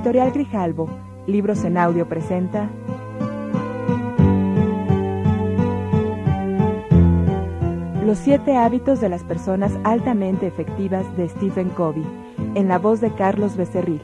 Editorial Grijalbo, Libros en Audio presenta Los 7 hábitos de las personas altamente efectivas de Stephen Covey, en la voz de Carlos Becerril.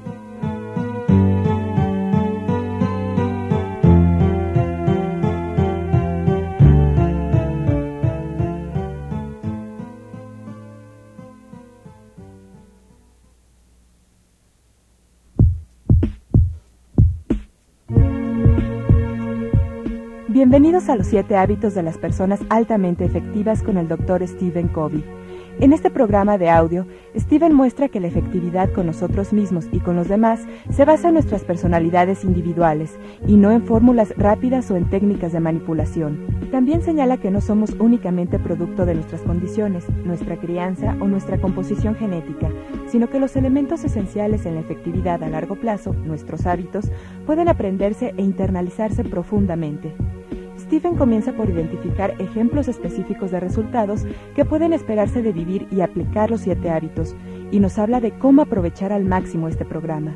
Bienvenidos a los 7 hábitos de las personas altamente efectivas con el Dr. Stephen Covey. En este programa de audio, Stephen muestra que la efectividad con nosotros mismos y con los demás se basa en nuestras personalidades individuales y no en fórmulas rápidas o en técnicas de manipulación. También señala que no somos únicamente producto de nuestras condiciones, nuestra crianza o nuestra composición genética, sino que los elementos esenciales en la efectividad a largo plazo, nuestros hábitos, pueden aprenderse e internalizarse profundamente. Stephen comienza por identificar ejemplos específicos de resultados que pueden esperarse de vivir y aplicar los 7 hábitos, y nos habla de cómo aprovechar al máximo este programa.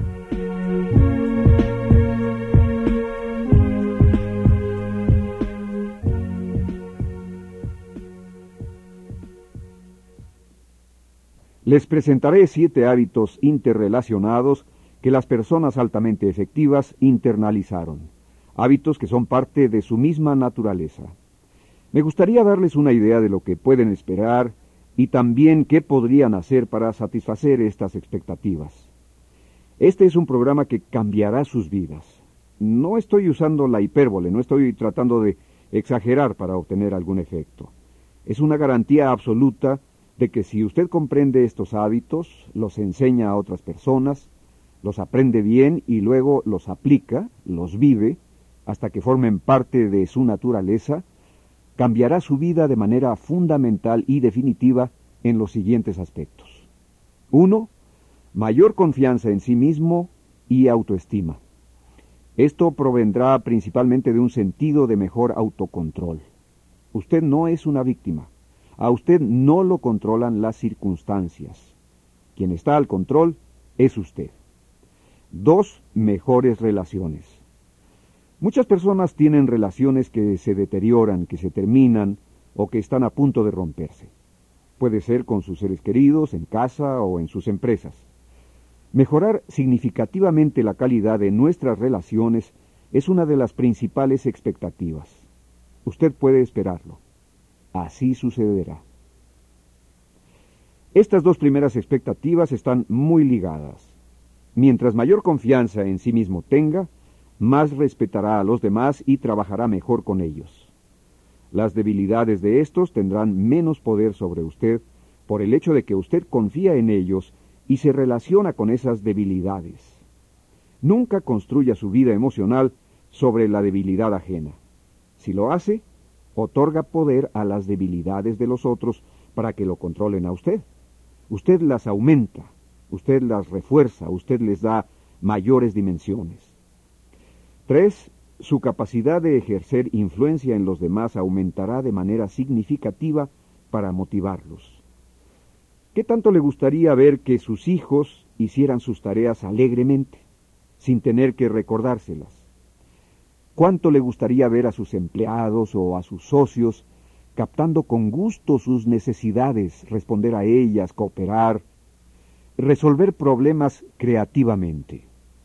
Les presentaré 7 hábitos interrelacionados que las personas altamente efectivas internalizaron. Hábitos que son parte de su misma naturaleza. Me gustaría darles una idea de lo que pueden esperar y también qué podrían hacer para satisfacer estas expectativas. Este es un programa que cambiará sus vidas. No estoy usando la hipérbole, no estoy tratando de exagerar para obtener algún efecto. Es una garantía absoluta de que si usted comprende estos hábitos, los enseña a otras personas, los aprende bien y luego los aplica, los vive, hasta que formen parte de su naturaleza, cambiará su vida de manera fundamental y definitiva en los siguientes aspectos. 1. Mayor confianza en sí mismo y autoestima. Esto provendrá principalmente de un sentido de mejor autocontrol. Usted no es una víctima. A usted no lo controlan las circunstancias. Quien está al control es usted. 2. Mejores relaciones. Muchas personas tienen relaciones que se deterioran, que se terminan o que están a punto de romperse. Puede ser con sus seres queridos, en casa o en sus empresas. Mejorar significativamente la calidad de nuestras relaciones es una de las principales expectativas. Usted puede esperarlo. Así sucederá. Estas 2 primeras expectativas están muy ligadas. Mientras mayor confianza en sí mismo tenga, más respetará a los demás y trabajará mejor con ellos. Las debilidades de estos tendrán menos poder sobre usted por el hecho de que usted confía en ellos y se relaciona con esas debilidades. Nunca construya su vida emocional sobre la debilidad ajena. Si lo hace, otorga poder a las debilidades de los otros para que lo controlen a usted. Usted las aumenta, usted las refuerza, usted les da mayores dimensiones. 3. Su capacidad de ejercer influencia en los demás aumentará de manera significativa para motivarlos. ¿Qué tanto le gustaría ver que sus hijos hicieran sus tareas alegremente, sin tener que recordárselas? ¿Cuánto le gustaría ver a sus empleados o a sus socios captando con gusto sus necesidades, responder a ellas, cooperar, resolver problemas creativamente?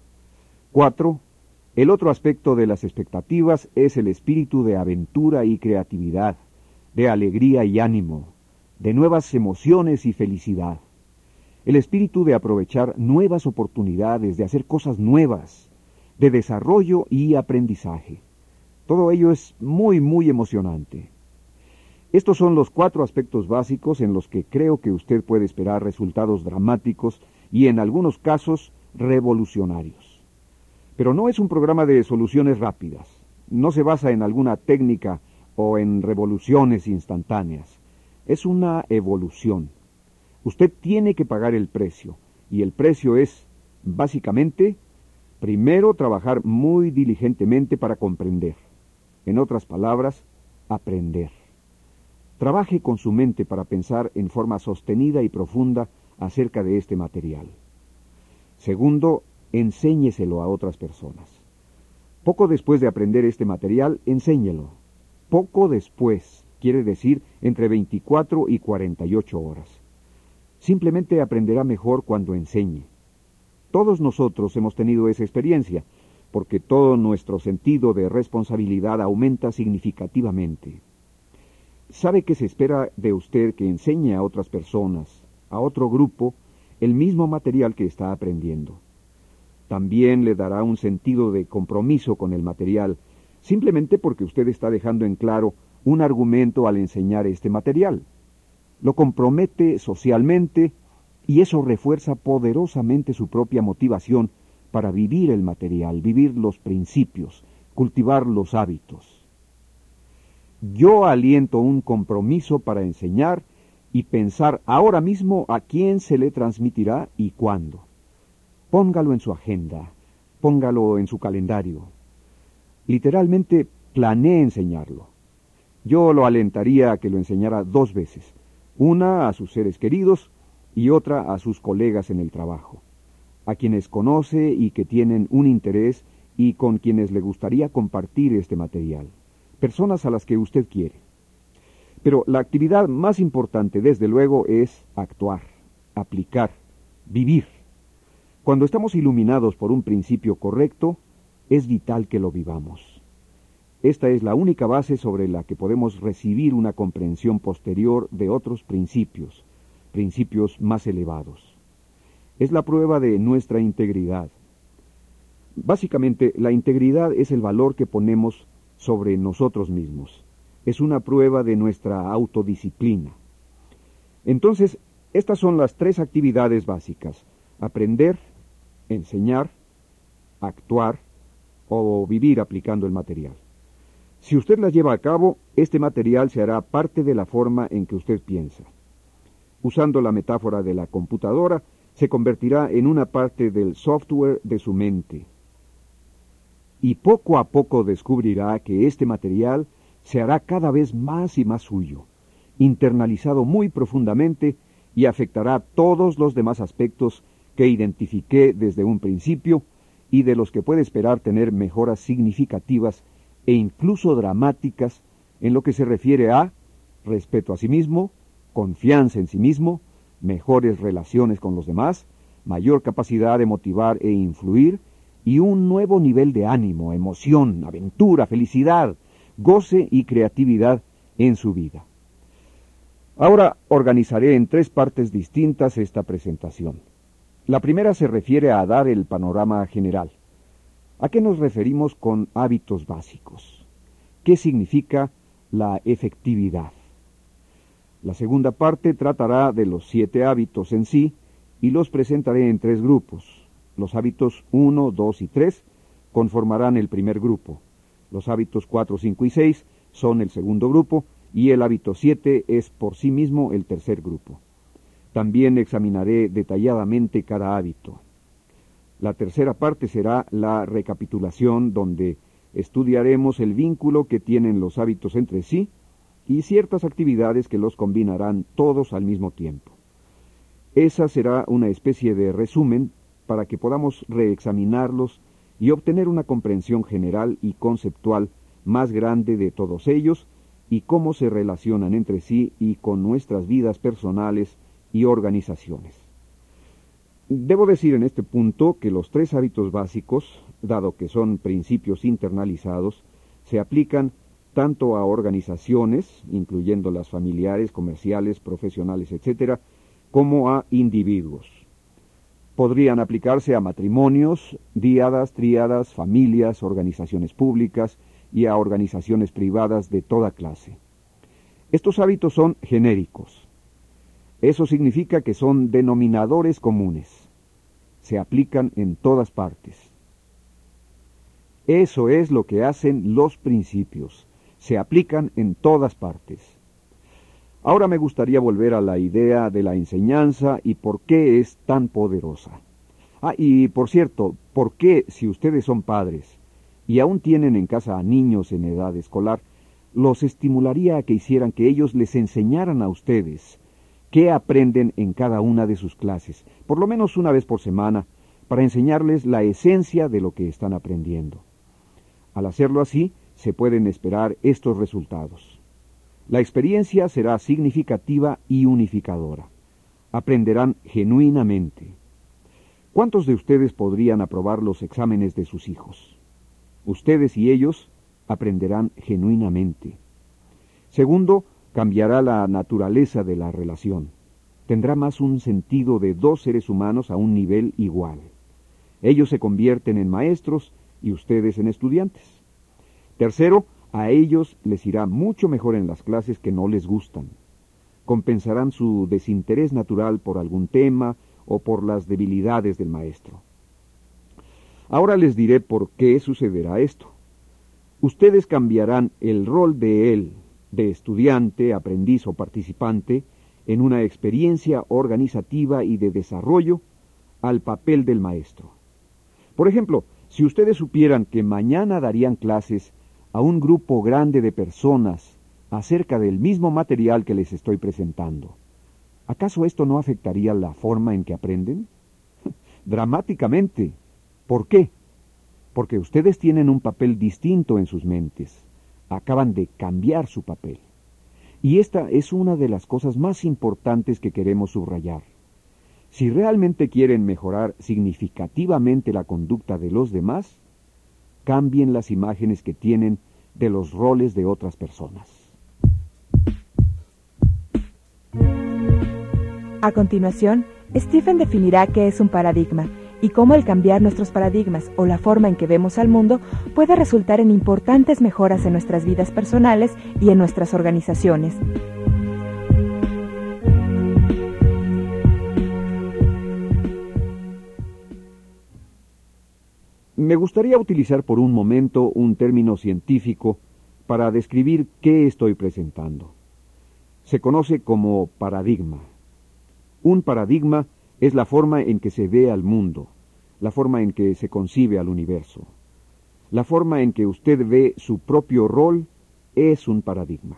4. El otro aspecto de las expectativas es el espíritu de aventura y creatividad, de alegría y ánimo, de nuevas emociones y felicidad. El espíritu de aprovechar nuevas oportunidades, de hacer cosas nuevas, de desarrollo y aprendizaje. Todo ello es muy, muy emocionante. Estos son los 4 aspectos básicos en los que creo que usted puede esperar resultados dramáticos y en algunos casos revolucionarios. Pero no es un programa de soluciones rápidas. No se basa en alguna técnica o en revoluciones instantáneas. Es una evolución. Usted tiene que pagar el precio, y el precio es, básicamente, primero trabajar muy diligentemente para comprender. En otras palabras, aprender. Trabaje con su mente para pensar en forma sostenida y profunda acerca de este material. Segundo, enséñeselo a otras personas. Poco después de aprender este material, enséñelo. Poco después, quiere decir entre 24 y 48 horas. Simplemente aprenderá mejor cuando enseñe. Todos nosotros hemos tenido esa experiencia, porque todo nuestro sentido de responsabilidad aumenta significativamente. Sabe que se espera de usted que enseñe a otras personas, a otro grupo, el mismo material que está aprendiendo. También le dará un sentido de compromiso con el material, simplemente porque usted está dejando en claro un argumento al enseñar este material. Lo compromete socialmente y eso refuerza poderosamente su propia motivación para vivir el material, vivir los principios, cultivar los hábitos. Yo aliento un compromiso para enseñar y pensar ahora mismo a quién se le transmitirá y cuándo. Póngalo en su agenda, póngalo en su calendario. Literalmente, planee enseñarlo. Yo lo alentaría a que lo enseñara 2 veces, una a sus seres queridos y otra a sus colegas en el trabajo, a quienes conoce y que tienen un interés y con quienes le gustaría compartir este material, personas a las que usted quiere. Pero la actividad más importante, desde luego, es actuar, aplicar, vivir. Cuando estamos iluminados por un principio correcto, es vital que lo vivamos. Esta es la única base sobre la que podemos recibir una comprensión posterior de otros principios, principios más elevados. Es la prueba de nuestra integridad. Básicamente, la integridad es el valor que ponemos sobre nosotros mismos. Es una prueba de nuestra autodisciplina. Entonces, estas son las 3 actividades básicas: aprender, enseñar, actuar o vivir aplicando el material. Si usted las lleva a cabo, este material se hará parte de la forma en que usted piensa. Usando la metáfora de la computadora, se convertirá en una parte del software de su mente. Y poco a poco descubrirá que este material se hará cada vez más y más suyo, internalizado muy profundamente y afectará todos los demás aspectos que identifiqué desde un principio y de los que puede esperar tener mejoras significativas e incluso dramáticas en lo que se refiere a respeto a sí mismo, confianza en sí mismo, mejores relaciones con los demás, mayor capacidad de motivar e influir y un nuevo nivel de ánimo, emoción, aventura, felicidad, goce y creatividad en su vida. Ahora organizaré en 3 partes distintas esta presentación. La primera se refiere a dar el panorama general. ¿A qué nos referimos con hábitos básicos? ¿Qué significa la efectividad? La segunda parte tratará de los 7 hábitos en sí y los presentaré en 3 grupos. Los hábitos 1, 2 y 3 conformarán el primer grupo. Los hábitos 4, 5 y 6 son el segundo grupo y el hábito 7 es por sí mismo el tercer grupo. También examinaré detalladamente cada hábito. La tercera parte será la recapitulación, donde estudiaremos el vínculo que tienen los hábitos entre sí y ciertas actividades que los combinarán todos al mismo tiempo. Esa será una especie de resumen para que podamos reexaminarlos y obtener una comprensión general y conceptual más grande de todos ellos y cómo se relacionan entre sí y con nuestras vidas personales y organizaciones. Debo decir en este punto que los 3 hábitos básicos, dado que son principios internalizados, se aplican tanto a organizaciones, incluyendo las familiares, comerciales, profesionales, etc., como a individuos. Podrían aplicarse a matrimonios, díadas, tríadas, familias, organizaciones públicas y a organizaciones privadas de toda clase. Estos hábitos son genéricos. Eso significa que son denominadores comunes. Se aplican en todas partes. Eso es lo que hacen los principios. Se aplican en todas partes. Ahora me gustaría volver a la idea de la enseñanza y por qué es tan poderosa. Y por cierto, ¿por qué, si ustedes son padres y aún tienen en casa a niños en edad escolar, los estimularía a que hicieran que ellos les enseñaran a ustedes qué aprenden en cada una de sus clases, por lo menos una vez por semana, para enseñarles la esencia de lo que están aprendiendo. Al hacerlo así, se pueden esperar estos resultados. La experiencia será significativa y unificadora. Aprenderán genuinamente. ¿Cuántos de ustedes podrían aprobar los exámenes de sus hijos? Ustedes y ellos aprenderán genuinamente. Segundo, cambiará la naturaleza de la relación. Tendrá más un sentido de dos seres humanos a un nivel igual. Ellos se convierten en maestros y ustedes en estudiantes. Tercero, a ellos les irá mucho mejor en las clases que no les gustan. Compensarán su desinterés natural por algún tema o por las debilidades del maestro. Ahora les diré por qué sucederá esto. Ustedes cambiarán el rol de él, de estudiante, aprendiz o participante, en una experiencia organizativa y de desarrollo, al papel del maestro. Por ejemplo, si ustedes supieran que mañana darían clases a un grupo grande de personas acerca del mismo material que les estoy presentando, ¿acaso esto no afectaría la forma en que aprenden? Dramáticamente. ¿Por qué? Porque ustedes tienen un papel distinto en sus mentes. Acaban de cambiar su papel. Y esta es una de las cosas más importantes que queremos subrayar. Si realmente quieren mejorar significativamente la conducta de los demás, cambien las imágenes que tienen de los roles de otras personas. A continuación, Stephen definirá qué es un paradigma y cómo el cambiar nuestros paradigmas o la forma en que vemos al mundo puede resultar en importantes mejoras en nuestras vidas personales y en nuestras organizaciones. Me gustaría utilizar por un momento un término científico para describir qué estoy presentando. Se conoce como paradigma. Un paradigma es la forma en que se ve al mundo, la forma en que se concibe al universo. La forma en que usted ve su propio rol es un paradigma.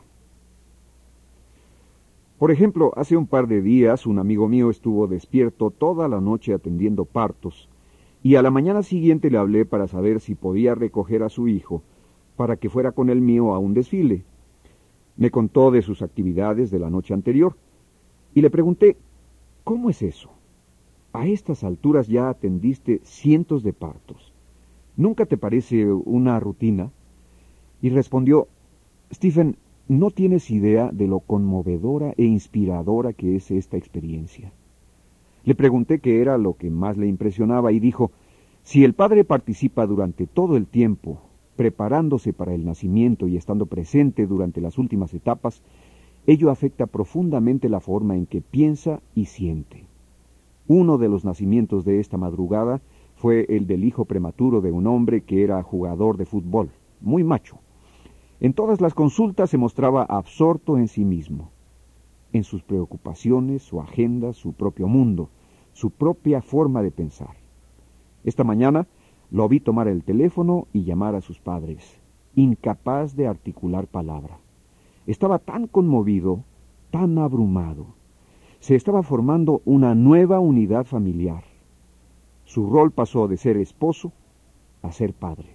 Por ejemplo, hace un par de días un amigo mío estuvo despierto toda la noche atendiendo partos, y a la mañana siguiente le hablé para saber si podía recoger a su hijo para que fuera con el mío a un desfile. Me contó de sus actividades de la noche anterior, y le pregunté, ¿cómo es eso? A estas alturas ya atendiste cientos de partos. ¿Nunca te parece una rutina? Y respondió, Stephen, no tienes idea de lo conmovedora e inspiradora que es esta experiencia. Le pregunté qué era lo que más le impresionaba y dijo, si el padre participa durante todo el tiempo, preparándose para el nacimiento y estando presente durante las últimas etapas, ello afecta profundamente la forma en que piensa y siente. Uno de los nacimientos de esta madrugada fue el del hijo prematuro de un hombre que era jugador de fútbol, muy macho. En todas las consultas se mostraba absorto en sí mismo, en sus preocupaciones, su agenda, su propio mundo, su propia forma de pensar. Esta mañana lo vi tomar el teléfono y llamar a sus padres, incapaz de articular palabra. Estaba tan conmovido, tan abrumado. Se estaba formando una nueva unidad familiar. Su rol pasó de ser esposo a ser padre.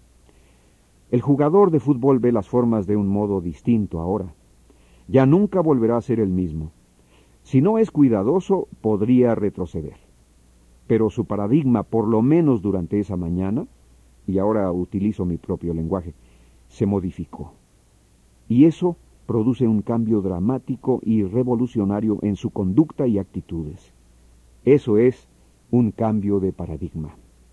El jugador de fútbol ve las formas de un modo distinto ahora. Ya nunca volverá a ser el mismo. Si no es cuidadoso, podría retroceder. Pero su paradigma, por lo menos durante esa mañana, y ahora utilizo mi propio lenguaje, se modificó. Y eso produce un cambio dramático y revolucionario en su conducta y actitudes. Eso es un cambio de paradigma.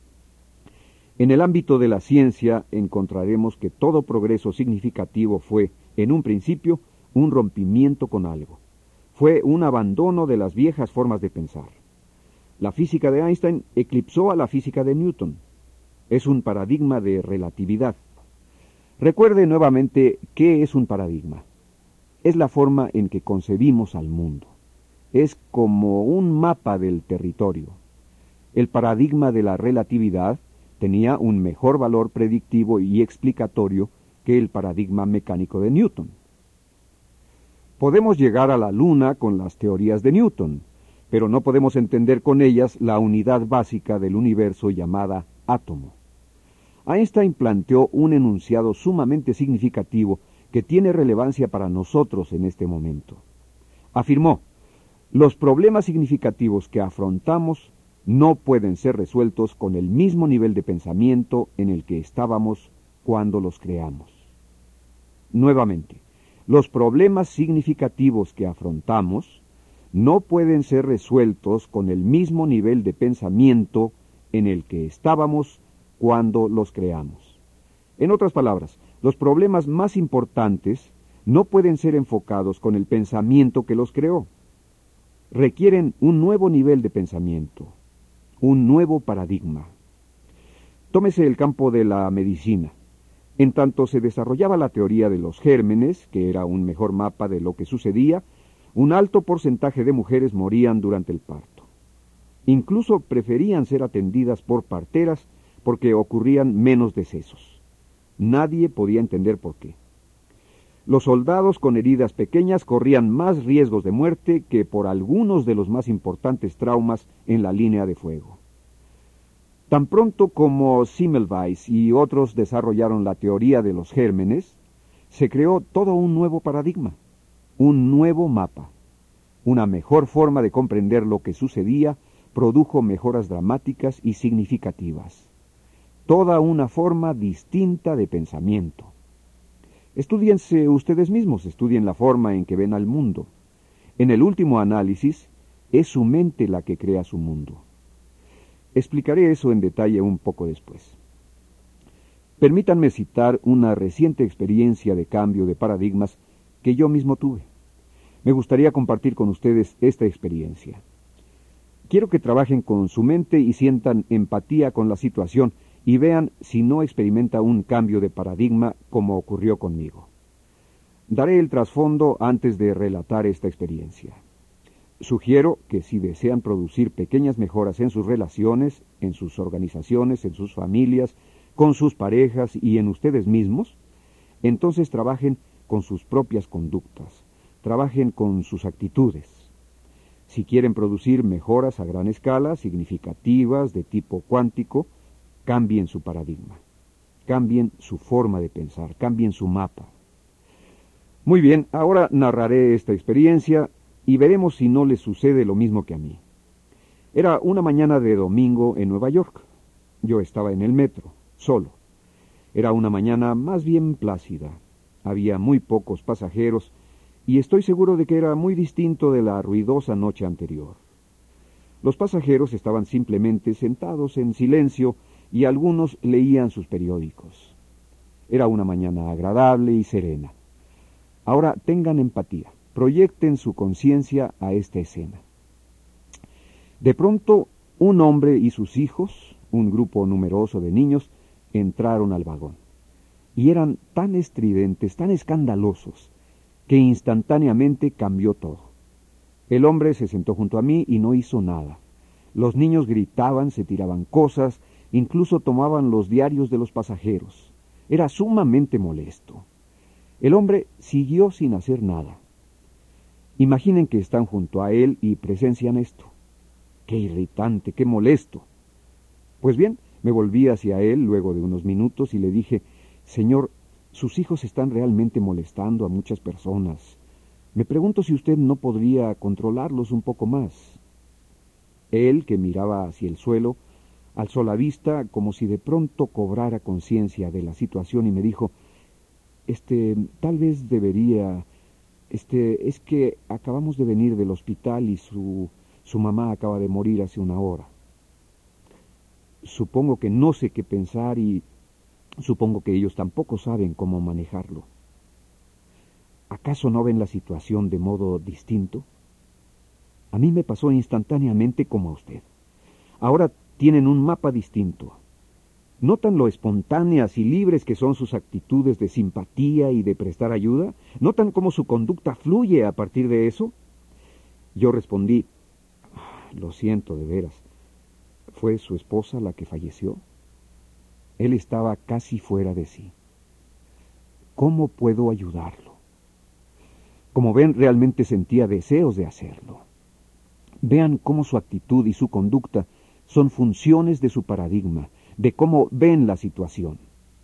En el ámbito de la ciencia encontraremos que todo progreso significativo fue, en un principio, un rompimiento con algo. Fue un abandono de las viejas formas de pensar. La física de Einstein eclipsó a la física de Newton. Es un paradigma de relatividad. Recuerde nuevamente qué es un paradigma. Es la forma en que concebimos al mundo. Es como un mapa del territorio. El paradigma de la relatividad tenía un mejor valor predictivo y explicatorio que el paradigma mecánico de Newton. Podemos llegar a la Luna con las teorías de Newton, pero no podemos entender con ellas la unidad básica del universo llamada átomo. Einstein planteó un enunciado sumamente significativo que tiene relevancia para nosotros en este momento. Afirmó: los problemas significativos que afrontamos no pueden ser resueltos con el mismo nivel de pensamiento en el que estábamos cuando los creamos. Nuevamente, los problemas significativos que afrontamos no pueden ser resueltos con el mismo nivel de pensamiento en el que estábamos cuando los creamos. En otras palabras, los problemas más importantes no pueden ser enfocados con el pensamiento que los creó. Requieren un nuevo nivel de pensamiento, un nuevo paradigma. Tómese el campo de la medicina. En tanto se desarrollaba la teoría de los gérmenes, que era un mejor mapa de lo que sucedía, un alto porcentaje de mujeres morían durante el parto. Incluso preferían ser atendidas por parteras porque ocurrían menos decesos. Nadie podía entender por qué. Los soldados con heridas pequeñas corrían más riesgos de muerte que por algunos de los más importantes traumas en la línea de fuego. Tan pronto como Semmelweis y otros desarrollaron la teoría de los gérmenes, se creó todo un nuevo paradigma, un nuevo mapa. Una mejor forma de comprender lo que sucedía produjo mejoras dramáticas y significativas. Toda una forma distinta de pensamiento. Estúdiense ustedes mismos, estudien la forma en que ven al mundo. En el último análisis, es su mente la que crea su mundo. Explicaré eso en detalle un poco después. Permítanme citar una reciente experiencia de cambio de paradigmas que yo mismo tuve. Me gustaría compartir con ustedes esta experiencia. Quiero que trabajen con su mente y sientan empatía con la situación y vean si no experimenta un cambio de paradigma como ocurrió conmigo. Daré el trasfondo antes de relatar esta experiencia. Sugiero que si desean producir pequeñas mejoras en sus relaciones, en sus organizaciones, en sus familias, con sus parejas y en ustedes mismos, entonces trabajen con sus propias conductas, trabajen con sus actitudes. Si quieren producir mejoras a gran escala, significativas, de tipo cuántico, cambien su paradigma, cambien su forma de pensar, cambien su mapa. Muy bien, ahora narraré esta experiencia y veremos si no les sucede lo mismo que a mí. Era una mañana de domingo en Nueva York. Yo estaba en el metro, solo. Era una mañana más bien plácida. Había muy pocos pasajeros y estoy seguro de que era muy distinto de la ruidosa noche anterior. Los pasajeros estaban simplemente sentados en silencio y algunos leían sus periódicos. Era una mañana agradable y serena. Ahora tengan empatía. Proyecten su conciencia a esta escena. De pronto, un hombre y sus hijos, un grupo numeroso de niños, entraron al vagón. Y eran tan estridentes, tan escandalosos, que instantáneamente cambió todo. El hombre se sentó junto a mí y no hizo nada. Los niños gritaban, se tiraban cosas, incluso tomaban los diarios de los pasajeros. Era sumamente molesto. El hombre siguió sin hacer nada. Imaginen que están junto a él y presencian esto. ¡Qué irritante, qué molesto! Pues bien, me volví hacia él luego de unos minutos y le dije: Señor, sus hijos están realmente molestando a muchas personas. Me pregunto si usted no podría controlarlos un poco más. Él, que miraba hacia el suelo, alzó la vista como si de pronto cobrara conciencia de la situación y me dijo: tal vez debería... es que acabamos de venir del hospital y su mamá acaba de morir hace una hora. Supongo que no sé qué pensar y supongo que ellos tampoco saben cómo manejarlo. ¿Acaso no ven la situación de modo distinto? A mí me pasó instantáneamente como a usted. Ahora tienen un mapa distinto. ¿Notan lo espontáneas y libres que son sus actitudes de simpatía y de prestar ayuda? ¿Notan cómo su conducta fluye a partir de eso? Yo respondí: lo siento, de veras. ¿Fue su esposa la que falleció? Él estaba casi fuera de sí. ¿Cómo puedo ayudarlo? Como ven, realmente sentía deseos de hacerlo. Vean cómo su actitud y su conducta son funciones de su paradigma, de cómo ven la situación.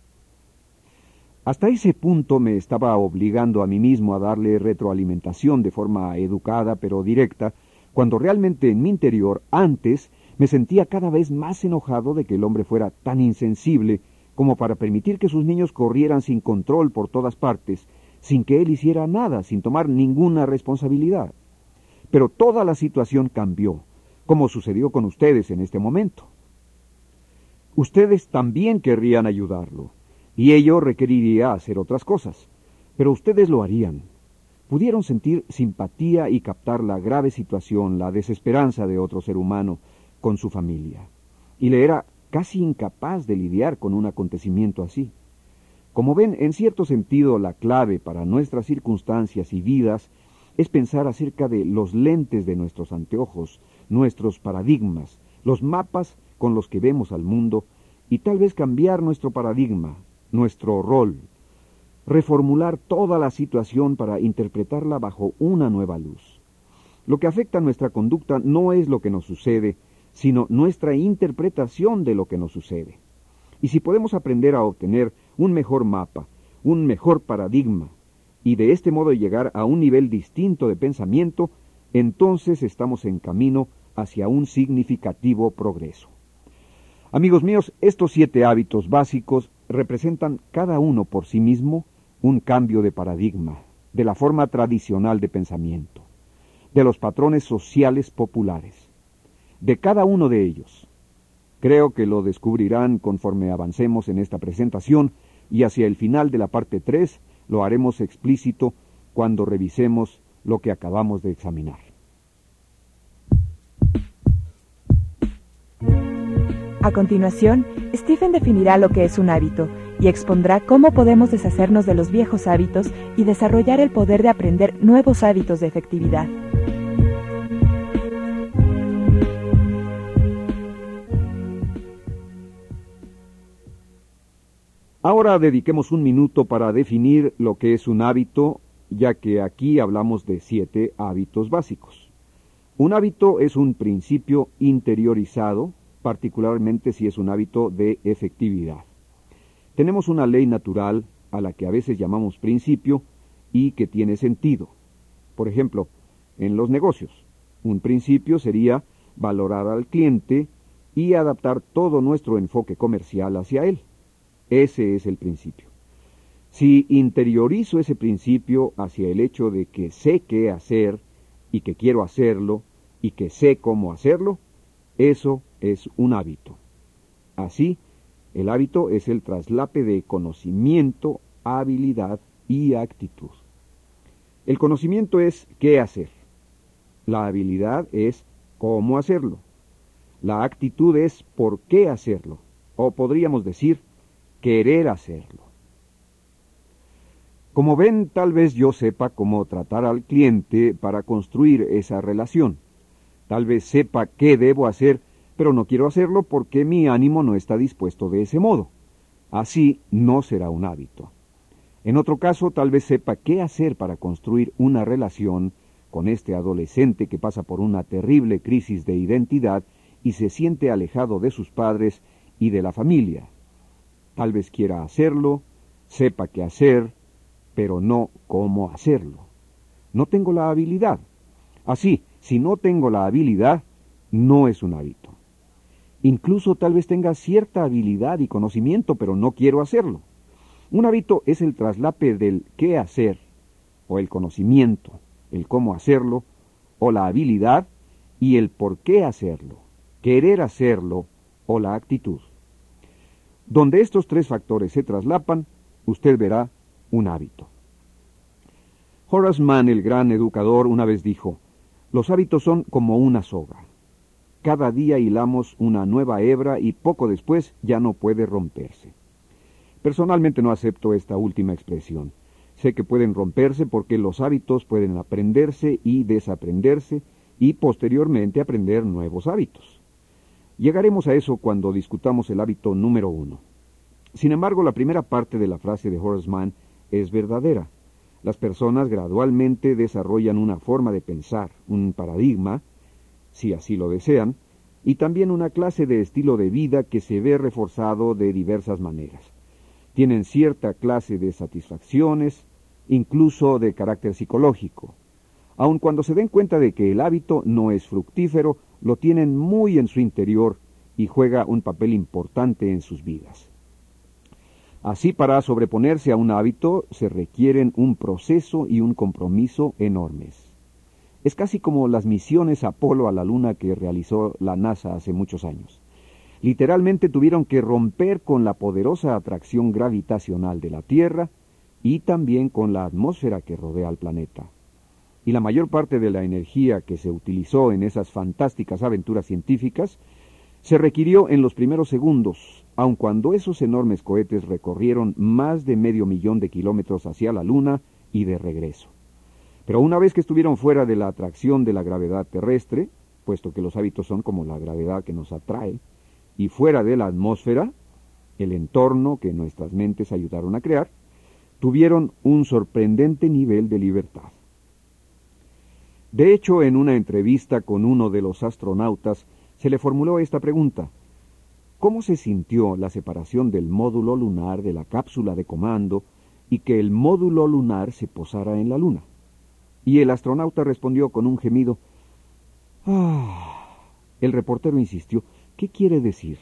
Hasta ese punto me estaba obligando a mí mismo a darle retroalimentación de forma educada pero directa, cuando realmente en mi interior, antes, me sentía cada vez más enojado de que el hombre fuera tan insensible como para permitir que sus niños corrieran sin control por todas partes, sin que él hiciera nada, sin tomar ninguna responsabilidad. Pero toda la situación cambió, como sucedió con ustedes en este momento. Ustedes también querrían ayudarlo, y ello requeriría hacer otras cosas, pero ustedes lo harían. Pudieron sentir simpatía y captar la grave situación, la desesperanza de otro ser humano con su familia, y le era casi incapaz de lidiar con un acontecimiento así. Como ven, en cierto sentido, la clave para nuestras circunstancias y vidas es pensar acerca de los lentes de nuestros anteojos, nuestros paradigmas, los mapas con los que vemos al mundo, y tal vez cambiar nuestro paradigma, nuestro rol, reformular toda la situación para interpretarla bajo una nueva luz. Lo que afecta a nuestra conducta no es lo que nos sucede, sino nuestra interpretación de lo que nos sucede. Y si podemos aprender a obtener un mejor mapa, un mejor paradigma, y de este modo llegar a un nivel distinto de pensamiento, entonces estamos en camino hacia un significativo progreso. Amigos míos, estos 7 hábitos básicos representan cada uno por sí mismo un cambio de paradigma, de la forma tradicional de pensamiento, de los patrones sociales populares, de cada uno de ellos. Creo que lo descubrirán conforme avancemos en esta presentación, y hacia el final de la parte 3 lo haremos explícito cuando revisemos lo que acabamos de examinar. A continuación, Stephen definirá lo que es un hábito y expondrá cómo podemos deshacernos de los viejos hábitos y desarrollar el poder de aprender nuevos hábitos de efectividad. Ahora dediquemos un minuto para definir lo que es un hábito, ya que aquí hablamos de 7 hábitos básicos. Un hábito es un principio interiorizado, particularmente si es un hábito de efectividad. Tenemos una ley natural a la que a veces llamamos principio y que tiene sentido. Por ejemplo, en los negocios, un principio sería valorar al cliente y adaptar todo nuestro enfoque comercial hacia él. Ese es el principio. Si interiorizo ese principio hacia el hecho de que sé qué hacer y que quiero hacerlo y que sé cómo hacerlo, eso es un hábito. Así, el hábito es el traslape de conocimiento, habilidad y actitud. El conocimiento es qué hacer. La habilidad es cómo hacerlo. La actitud es por qué hacerlo. O podríamos decir, querer hacerlo. Como ven, tal vez yo sepa cómo tratar al cliente para construir esa relación. Tal vez sepa qué debo hacer, pero no quiero hacerlo porque mi ánimo no está dispuesto de ese modo. Así no será un hábito. En otro caso, tal vez sepa qué hacer para construir una relación con este adolescente que pasa por una terrible crisis de identidad y se siente alejado de sus padres y de la familia. Tal vez quiera hacerlo, sepa qué hacer, pero no cómo hacerlo. No tengo la habilidad. Así, si no tengo la habilidad, no es un hábito. Incluso tal vez tenga cierta habilidad y conocimiento, pero no quiero hacerlo. Un hábito es el traslape del qué hacer, o el conocimiento, el cómo hacerlo, o la habilidad, y el por qué hacerlo, querer hacerlo, o la actitud. Donde estos 3 factores se traslapan, usted verá un hábito. Horace Mann, el gran educador, una vez dijo, los hábitos son como una soga. Cada día hilamos una nueva hebra y poco después ya no puede romperse. Personalmente no acepto esta última expresión. Sé que pueden romperse porque los hábitos pueden aprenderse y desaprenderse y posteriormente aprender nuevos hábitos. Llegaremos a eso cuando discutamos el hábito número 1. Sin embargo, la primera parte de la frase de Horace Mann es verdadera. Las personas gradualmente desarrollan una forma de pensar, un paradigma, si así lo desean, y también una clase de estilo de vida que se ve reforzado de diversas maneras. Tienen cierta clase de satisfacciones, incluso de carácter psicológico. Aun cuando se den cuenta de que el hábito no es fructífero, lo tienen muy en su interior y juega un papel importante en sus vidas. Así, para sobreponerse a un hábito se requieren un proceso y un compromiso enormes. Es casi como las misiones Apolo a la Luna que realizó la NASA hace muchos años. Literalmente tuvieron que romper con la poderosa atracción gravitacional de la Tierra y también con la atmósfera que rodea al planeta. Y la mayor parte de la energía que se utilizó en esas fantásticas aventuras científicas se requirió en los primeros segundos, aun cuando esos enormes cohetes recorrieron más de 500.000 de kilómetros hacia la Luna y de regreso. Pero una vez que estuvieron fuera de la atracción de la gravedad terrestre, puesto que los hábitos son como la gravedad que nos atrae, y fuera de la atmósfera, el entorno que nuestras mentes ayudaron a crear, tuvieron un sorprendente nivel de libertad. De hecho, en una entrevista con uno de los astronautas, se le formuló esta pregunta: ¿cómo se sintió la separación del módulo lunar de la cápsula de comando y que el módulo lunar se posara en la Luna? Y el astronauta respondió con un gemido: ¡ah! El reportero insistió: ¿qué quiere decir?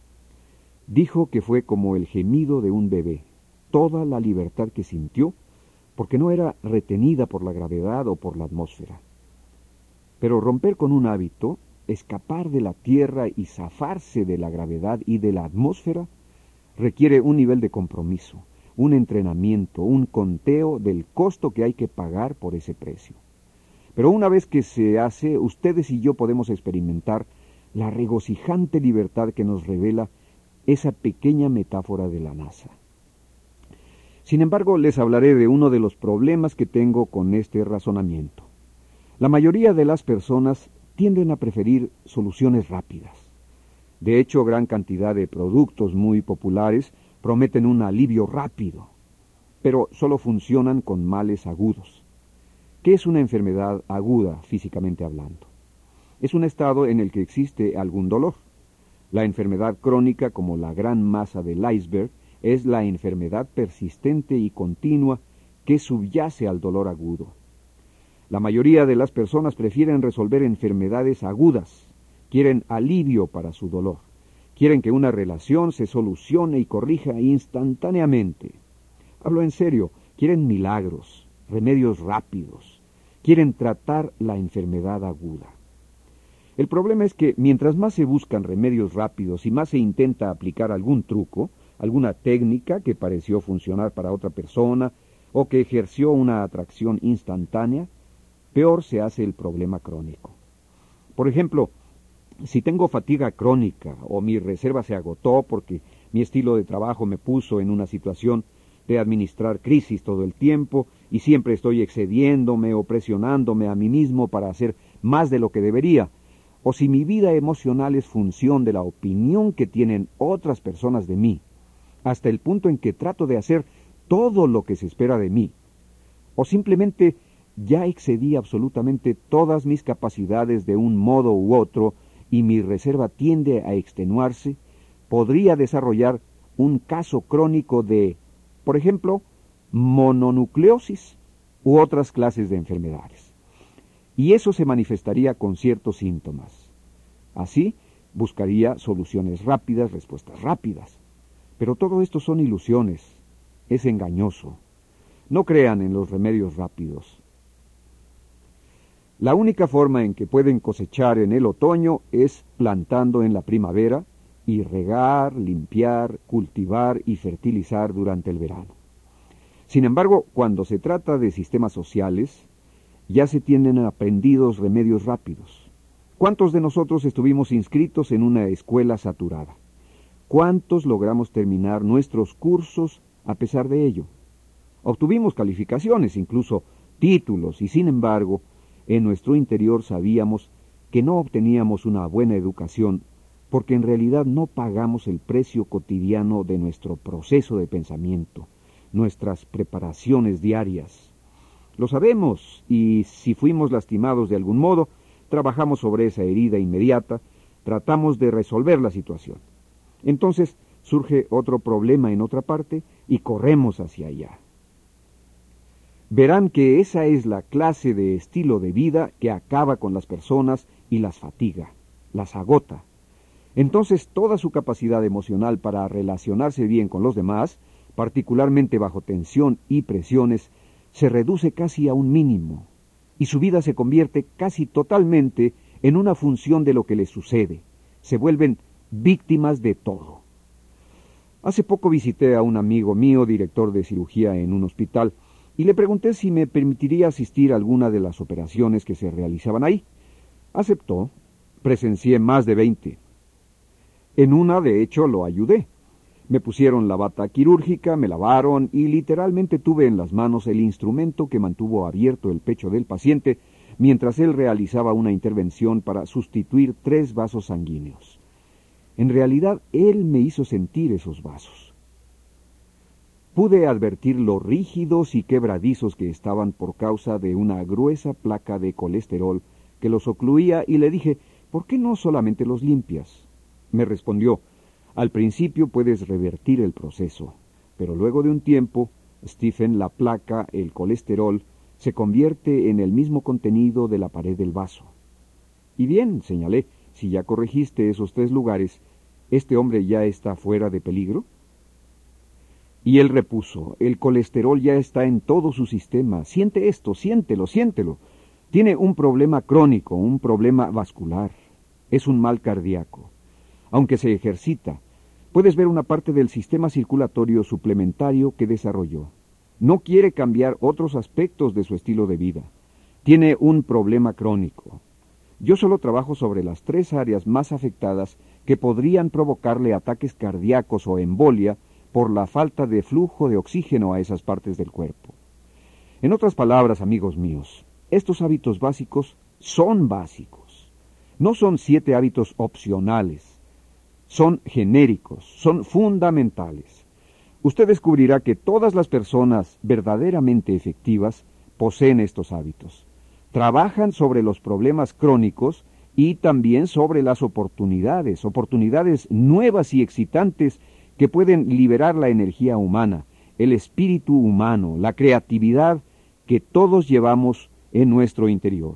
Dijo que fue como el gemido de un bebé, toda la libertad que sintió, porque no era retenida por la gravedad o por la atmósfera. Pero romper con un hábito, escapar de la Tierra y zafarse de la gravedad y de la atmósfera, requiere un nivel de compromiso, un entrenamiento, un conteo del costo que hay que pagar por ese precio. Pero una vez que se hace, ustedes y yo podemos experimentar la regocijante libertad que nos revela esa pequeña metáfora de la NASA. Sin embargo, les hablaré de uno de los problemas que tengo con este razonamiento. La mayoría de las personas tienden a preferir soluciones rápidas. De hecho, gran cantidad de productos muy populares prometen un alivio rápido, pero solo funcionan con males agudos. ¿Qué es una enfermedad aguda, físicamente hablando? Es un estado en el que existe algún dolor. La enfermedad crónica, como la gran masa del iceberg, es la enfermedad persistente y continua que subyace al dolor agudo. La mayoría de las personas prefieren resolver enfermedades agudas, quieren alivio para su dolor. Quieren que una relación se solucione y corrija instantáneamente. Hablo en serio, quieren milagros, remedios rápidos. Quieren tratar la enfermedad aguda. El problema es que mientras más se buscan remedios rápidos y más se intenta aplicar algún truco, alguna técnica que pareció funcionar para otra persona o que ejerció una atracción instantánea, peor se hace el problema crónico. Por ejemplo, si tengo fatiga crónica o mi reserva se agotó porque mi estilo de trabajo me puso en una situación de administrar crisis todo el tiempo y siempre estoy excediéndome o presionándome a mí mismo para hacer más de lo que debería, o si mi vida emocional es función de la opinión que tienen otras personas de mí, hasta el punto en que trato de hacer todo lo que se espera de mí, o simplemente ya excedí absolutamente todas mis capacidades de un modo u otro y mi reserva tiende a extenuarse, podría desarrollar un caso crónico de, por ejemplo, mononucleosis u otras clases de enfermedades. Y eso se manifestaría con ciertos síntomas. Así, buscaría soluciones rápidas, respuestas rápidas. Pero todo esto son ilusiones, es engañoso. No crean en los remedios rápidos. La única forma en que pueden cosechar en el otoño es plantando en la primavera y regar, limpiar, cultivar y fertilizar durante el verano. Sin embargo, cuando se trata de sistemas sociales, ya se tienen aprendidos remedios rápidos. ¿Cuántos de nosotros estuvimos inscritos en una escuela saturada? ¿Cuántos logramos terminar nuestros cursos a pesar de ello? Obtuvimos calificaciones, incluso títulos, y sin embargo, en nuestro interior sabíamos que no obteníamos una buena educación porque en realidad no pagamos el precio cotidiano de nuestro proceso de pensamiento, nuestras preparaciones diarias. Lo sabemos, y si fuimos lastimados de algún modo, trabajamos sobre esa herida inmediata, tratamos de resolver la situación. Entonces surge otro problema en otra parte y corremos hacia allá. Verán que esa es la clase de estilo de vida que acaba con las personas y las fatiga, las agota. Entonces toda su capacidad emocional para relacionarse bien con los demás, particularmente bajo tensión y presiones, se reduce casi a un mínimo, y su vida se convierte casi totalmente en una función de lo que les sucede. Se vuelven víctimas de todo. Hace poco visité a un amigo mío, director de cirugía en un hospital, y le pregunté si me permitiría asistir a alguna de las operaciones que se realizaban ahí. Aceptó. Presencié más de 20. En una, de hecho, lo ayudé. Me pusieron la bata quirúrgica, me lavaron y literalmente tuve en las manos el instrumento que mantuvo abierto el pecho del paciente mientras él realizaba una intervención para sustituir 3 vasos sanguíneos. En realidad, él me hizo sentir esos vasos. Pude advertir lo rígidos y quebradizos que estaban por causa de una gruesa placa de colesterol que los ocluía y le dije, ¿por qué no solamente los limpias? Me respondió, al principio puedes revertir el proceso, pero luego de un tiempo, Stephen, la placa, el colesterol, se convierte en el mismo contenido de la pared del vaso. Y bien, señalé, si ya corregiste esos 3 lugares, ¿este hombre ya está fuera de peligro? Y él repuso, el colesterol ya está en todo su sistema, siente esto, siéntelo. Tiene un problema crónico, un problema vascular, es un mal cardíaco. Aunque se ejercita, puedes ver una parte del sistema circulatorio suplementario que desarrolló. No quiere cambiar otros aspectos de su estilo de vida. Tiene un problema crónico. Yo solo trabajo sobre las 3 áreas más afectadas que podrían provocarle ataques cardíacos o embolia por la falta de flujo de oxígeno a esas partes del cuerpo. En otras palabras, amigos míos, estos hábitos básicos son básicos. No son 7 hábitos opcionales. Son genéricos, son fundamentales. Usted descubrirá que todas las personas verdaderamente efectivas poseen estos hábitos. Trabajan sobre los problemas crónicos y también sobre las oportunidades nuevas y excitantes que pueden liberar la energía humana, el espíritu humano, la creatividad que todos llevamos en nuestro interior.